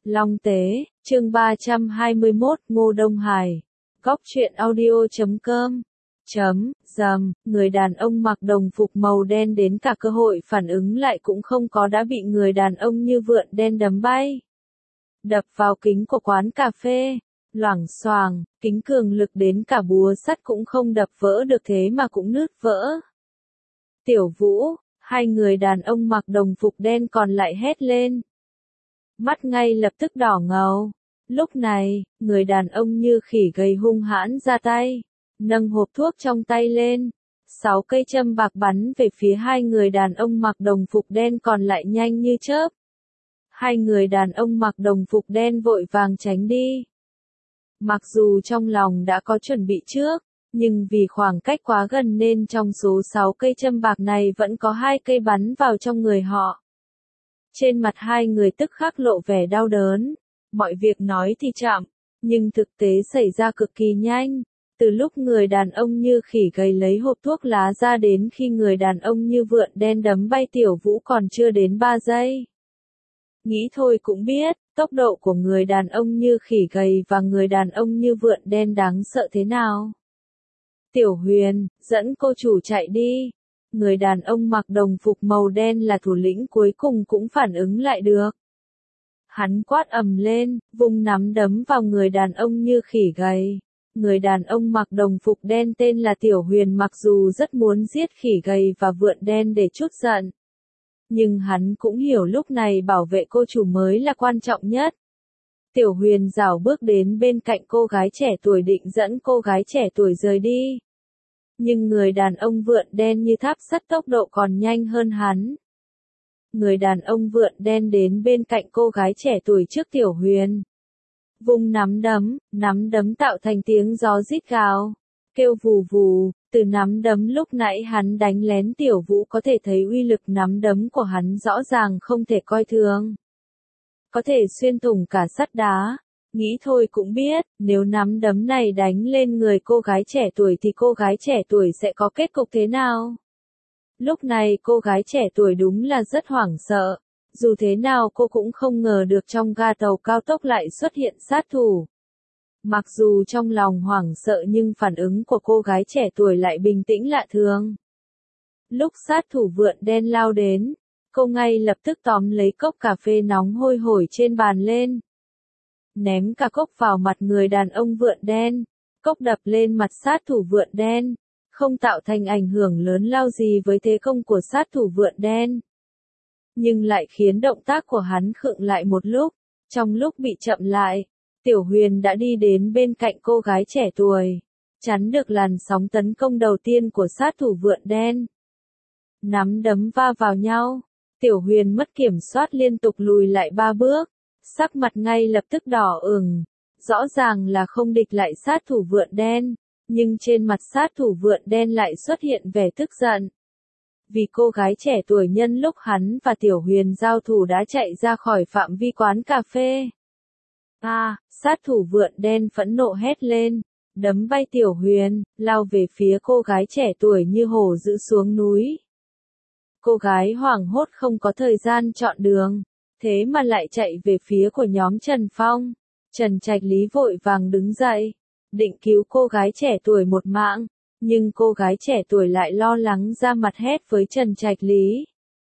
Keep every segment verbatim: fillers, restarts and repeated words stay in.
Long Tế, chương ba trăm hai mươi mốt, Ngô Đông Hải. Góc truyện audio chấm com. Chấm, dầm, người đàn ông mặc đồng phục màu đen đến cả cơ hội phản ứng lại cũng không có đã bị người đàn ông như vượn đen đấm bay. Đập vào kính của quán cà phê, loảng xoảng, kính cường lực đến cả búa sắt cũng không đập vỡ được thế mà cũng nứt vỡ. Tiểu Vũ, hai người đàn ông mặc đồng phục đen còn lại hét lên. Mắt ngay lập tức đỏ ngầu. Lúc này, người đàn ông như khỉ gầy hung hãn ra tay, nâng hộp thuốc trong tay lên. Sáu cây châm bạc bắn về phía hai người đàn ông mặc đồng phục đen còn lại nhanh như chớp. Hai người đàn ông mặc đồng phục đen vội vàng tránh đi. Mặc dù trong lòng đã có chuẩn bị trước, nhưng vì khoảng cách quá gần nên trong số sáu cây châm bạc này vẫn có hai cây bắn vào trong người họ. Trên mặt hai người tức khắc lộ vẻ đau đớn. Mọi việc nói thì chậm, nhưng thực tế xảy ra cực kỳ nhanh. Từ lúc người đàn ông như khỉ gầy lấy hộp thuốc lá ra đến khi người đàn ông như vượn đen đấm bay Tiểu Vũ còn chưa đến ba giây. Nghĩ thôi cũng biết, tốc độ của người đàn ông như khỉ gầy và người đàn ông như vượn đen đáng sợ thế nào. Tiểu Huyền, dẫn cô chủ chạy đi. Người đàn ông mặc đồng phục màu đen là thủ lĩnh cuối cùng cũng phản ứng lại được. Hắn quát ầm lên, vung nắm đấm vào người đàn ông như khỉ gầy. Người đàn ông mặc đồng phục đen tên là Tiểu Huyền mặc dù rất muốn giết khỉ gầy và vượn đen để trút giận. Nhưng hắn cũng hiểu lúc này bảo vệ cô chủ mới là quan trọng nhất. Tiểu Huyền rảo bước đến bên cạnh cô gái trẻ tuổi định dẫn cô gái trẻ tuổi rời đi. Nhưng người đàn ông vượn đen như tháp sắt tốc độ còn nhanh hơn hắn. Người đàn ông vượn đen đến bên cạnh cô gái trẻ tuổi trước Tiểu Huyền. Vung nắm đấm, nắm đấm tạo thành tiếng gió rít gào, kêu vù vù, từ nắm đấm lúc nãy hắn đánh lén Tiểu Vũ có thể thấy uy lực nắm đấm của hắn rõ ràng không thể coi thường. Có thể xuyên thủng cả sắt đá. Nghĩ thôi cũng biết, nếu nắm đấm này đánh lên người cô gái trẻ tuổi thì cô gái trẻ tuổi sẽ có kết cục thế nào? Lúc này cô gái trẻ tuổi đúng là rất hoảng sợ. Dù thế nào cô cũng không ngờ được trong ga tàu cao tốc lại xuất hiện sát thủ. Mặc dù trong lòng hoảng sợ nhưng phản ứng của cô gái trẻ tuổi lại bình tĩnh lạ thường. Lúc sát thủ vượn đen lao đến, cô ngay lập tức tóm lấy cốc cà phê nóng hôi hổi trên bàn lên. Ném cả cốc vào mặt người đàn ông vượn đen, cốc đập lên mặt sát thủ vượn đen, không tạo thành ảnh hưởng lớn lao gì với thế công của sát thủ vượn đen. Nhưng lại khiến động tác của hắn khựng lại một lúc, trong lúc bị chậm lại, Tiểu Huyền đã đi đến bên cạnh cô gái trẻ tuổi, chắn được làn sóng tấn công đầu tiên của sát thủ vượn đen. Nắm đấm va vào nhau, Tiểu Huyền mất kiểm soát liên tục lùi lại ba bước. Sắc mặt ngay lập tức đỏ ửng, rõ ràng là không địch lại sát thủ vượn đen, nhưng trên mặt sát thủ vượn đen lại xuất hiện vẻ tức giận. Vì cô gái trẻ tuổi nhân lúc hắn và Tiểu Huyền giao thủ đã chạy ra khỏi phạm vi quán cà phê. À, sát thủ vượn đen phẫn nộ hét lên, đấm bay Tiểu Huyền, lao về phía cô gái trẻ tuổi như hổ dữ xuống núi. Cô gái hoảng hốt không có thời gian chọn đường. Thế mà lại chạy về phía của nhóm Trần Phong. Trần Trạch Lý vội vàng đứng dậy, định cứu cô gái trẻ tuổi một mạng, nhưng cô gái trẻ tuổi lại lo lắng ra mặt hét với Trần Trạch Lý.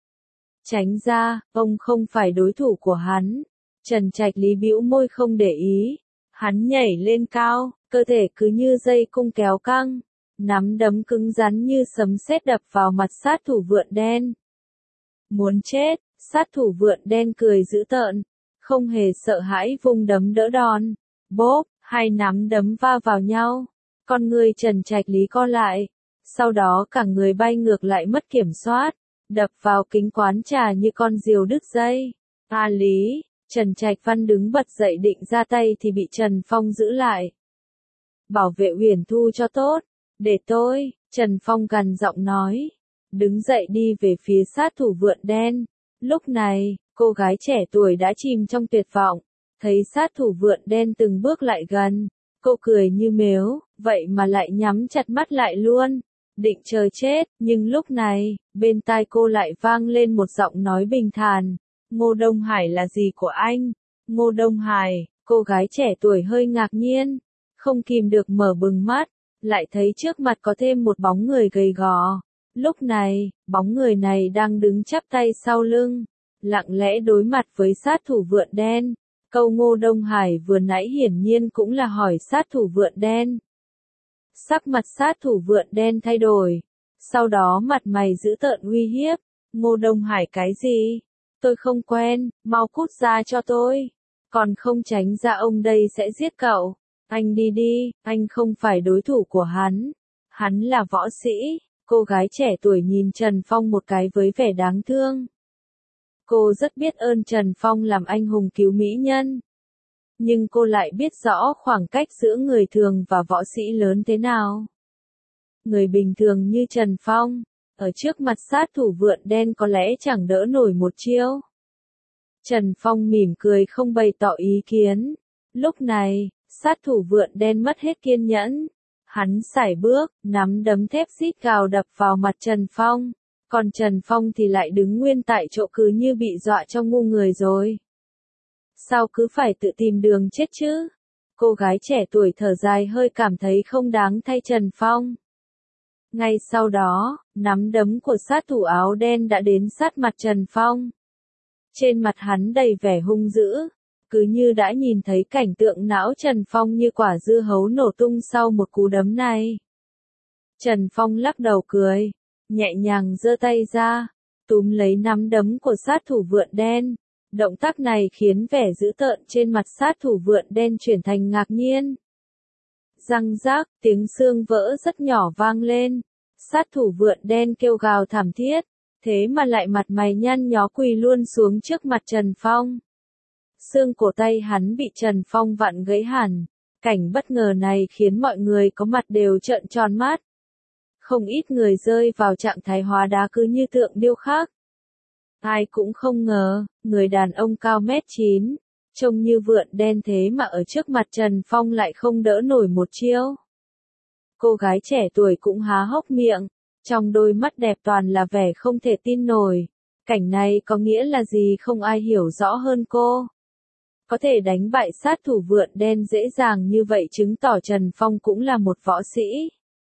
Tránh ra, ông không phải đối thủ của hắn. Trần Trạch Lý bĩu môi không để ý. Hắn nhảy lên cao, cơ thể cứ như dây cung kéo căng, nắm đấm cứng rắn như sấm sét đập vào mặt sát thủ vượn đen. Muốn chết. Sát thủ vượn đen cười dữ tợn, không hề sợ hãi vung đấm đỡ đòn. Bốp, hai nắm đấm va vào nhau. Con người Trần Trạch Lý co lại. Sau đó cả người bay ngược lại mất kiểm soát, đập vào kính quán trà như con diều đứt dây. A Lý, Trần Trạch Văn đứng bật dậy định ra tay thì bị Trần Phong giữ lại. Bảo vệ Huyền Thu cho tốt. Để tôi, Trần Phong gằn giọng nói. Đứng dậy đi về phía sát thủ vượn đen. Lúc này, cô gái trẻ tuổi đã chìm trong tuyệt vọng, thấy sát thủ vượn đen từng bước lại gần, cô cười như mếu, vậy mà lại nhắm chặt mắt lại luôn, định chờ chết, nhưng lúc này, bên tai cô lại vang lên một giọng nói bình thản, Ngô Đông Hải là gì của anh? Ngô Đông Hải, cô gái trẻ tuổi hơi ngạc nhiên, không kìm được mở bừng mắt, lại thấy trước mặt có thêm một bóng người gầy gò. Lúc này, bóng người này đang đứng chắp tay sau lưng, lặng lẽ đối mặt với sát thủ vượn đen. Câu Ngô Đông Hải vừa nãy hiển nhiên cũng là hỏi sát thủ vượn đen. Sắc mặt sát thủ vượn đen thay đổi, sau đó mặt mày dữ tợn uy hiếp. Ngô Đông Hải cái gì? Tôi không quen, mau cút ra cho tôi. Còn không tránh ra ông đây sẽ giết cậu. Anh đi đi, anh không phải đối thủ của hắn. Hắn là võ sĩ. Cô gái trẻ tuổi nhìn Trần Phong một cái với vẻ đáng thương. Cô rất biết ơn Trần Phong làm anh hùng cứu mỹ nhân. Nhưng cô lại biết rõ khoảng cách giữa người thường và võ sĩ lớn thế nào. Người bình thường như Trần Phong, ở trước mặt sát thủ vượn đen có lẽ chẳng đỡ nổi một chiêu. Trần Phong mỉm cười không bày tỏ ý kiến. Lúc này, sát thủ vượn đen mất hết kiên nhẫn. Hắn sải bước, nắm đấm thép xít gào đập vào mặt Trần Phong. Còn Trần Phong thì lại đứng nguyên tại chỗ cứ như bị dọa cho ngu người rồi. Sao cứ phải tự tìm đường chết chứ? Cô gái trẻ tuổi thở dài hơi cảm thấy không đáng thay Trần Phong. Ngay sau đó, nắm đấm của sát thủ áo đen đã đến sát mặt Trần Phong. Trên mặt hắn đầy vẻ hung dữ, cứ như đã nhìn thấy cảnh tượng não Trần Phong như quả dưa hấu nổ tung sau một cú đấm này. Trần Phong lắc đầu cười, nhẹ nhàng giơ tay ra, túm lấy nắm đấm của sát thủ vượn đen. Động tác này khiến vẻ dữ tợn trên mặt sát thủ vượn đen chuyển thành ngạc nhiên. Răng rác, tiếng xương vỡ rất nhỏ vang lên. Sát thủ vượn đen kêu gào thảm thiết, thế mà lại mặt mày nhăn nhó quỳ luôn xuống trước mặt Trần Phong. Xương cổ tay hắn bị Trần Phong vặn gãy hẳn. Cảnh bất ngờ này khiến mọi người có mặt đều trợn tròn mắt. Không ít người rơi vào trạng thái hóa đá cứ như tượng điêu khắc. Ai cũng không ngờ, người đàn ông cao mét chín, trông như vượn đen thế mà ở trước mặt Trần Phong lại không đỡ nổi một chiêu. Cô gái trẻ tuổi cũng há hốc miệng, trong đôi mắt đẹp toàn là vẻ không thể tin nổi. Cảnh này có nghĩa là gì không ai hiểu rõ hơn cô. Có thể đánh bại sát thủ vượn đen dễ dàng như vậy chứng tỏ Trần Phong cũng là một võ sĩ.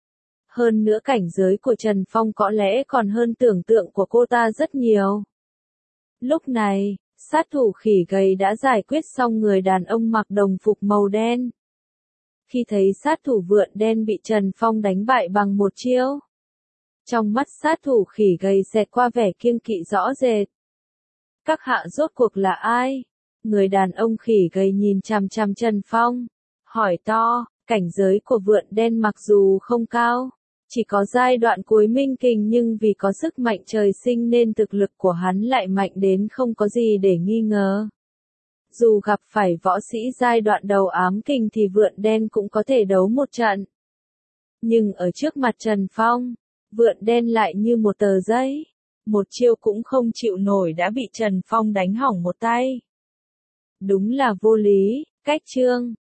Hơn nữa cảnh giới của Trần Phong có lẽ còn hơn tưởng tượng của cô ta rất nhiều. Lúc này, sát thủ khỉ gầy đã giải quyết xong người đàn ông mặc đồng phục màu đen. Khi thấy sát thủ vượn đen bị Trần Phong đánh bại bằng một chiêu, trong mắt sát thủ khỉ gầy xẹt qua vẻ kiêng kỵ rõ rệt. Các hạ rốt cuộc là ai? Người đàn ông khỉ gầy nhìn chằm chằm Trần Phong, hỏi to. Cảnh giới của vượn đen mặc dù không cao, chỉ có giai đoạn cuối minh kình, nhưng vì có sức mạnh trời sinh nên thực lực của hắn lại mạnh đến không có gì để nghi ngờ. Dù gặp phải võ sĩ giai đoạn đầu ám kình thì vượn đen cũng có thể đấu một trận. Nhưng ở trước mặt Trần Phong, vượn đen lại như một tờ giấy. Một chiêu cũng không chịu nổi đã bị Trần Phong đánh hỏng một tay. Đúng là vô lý, cách chương.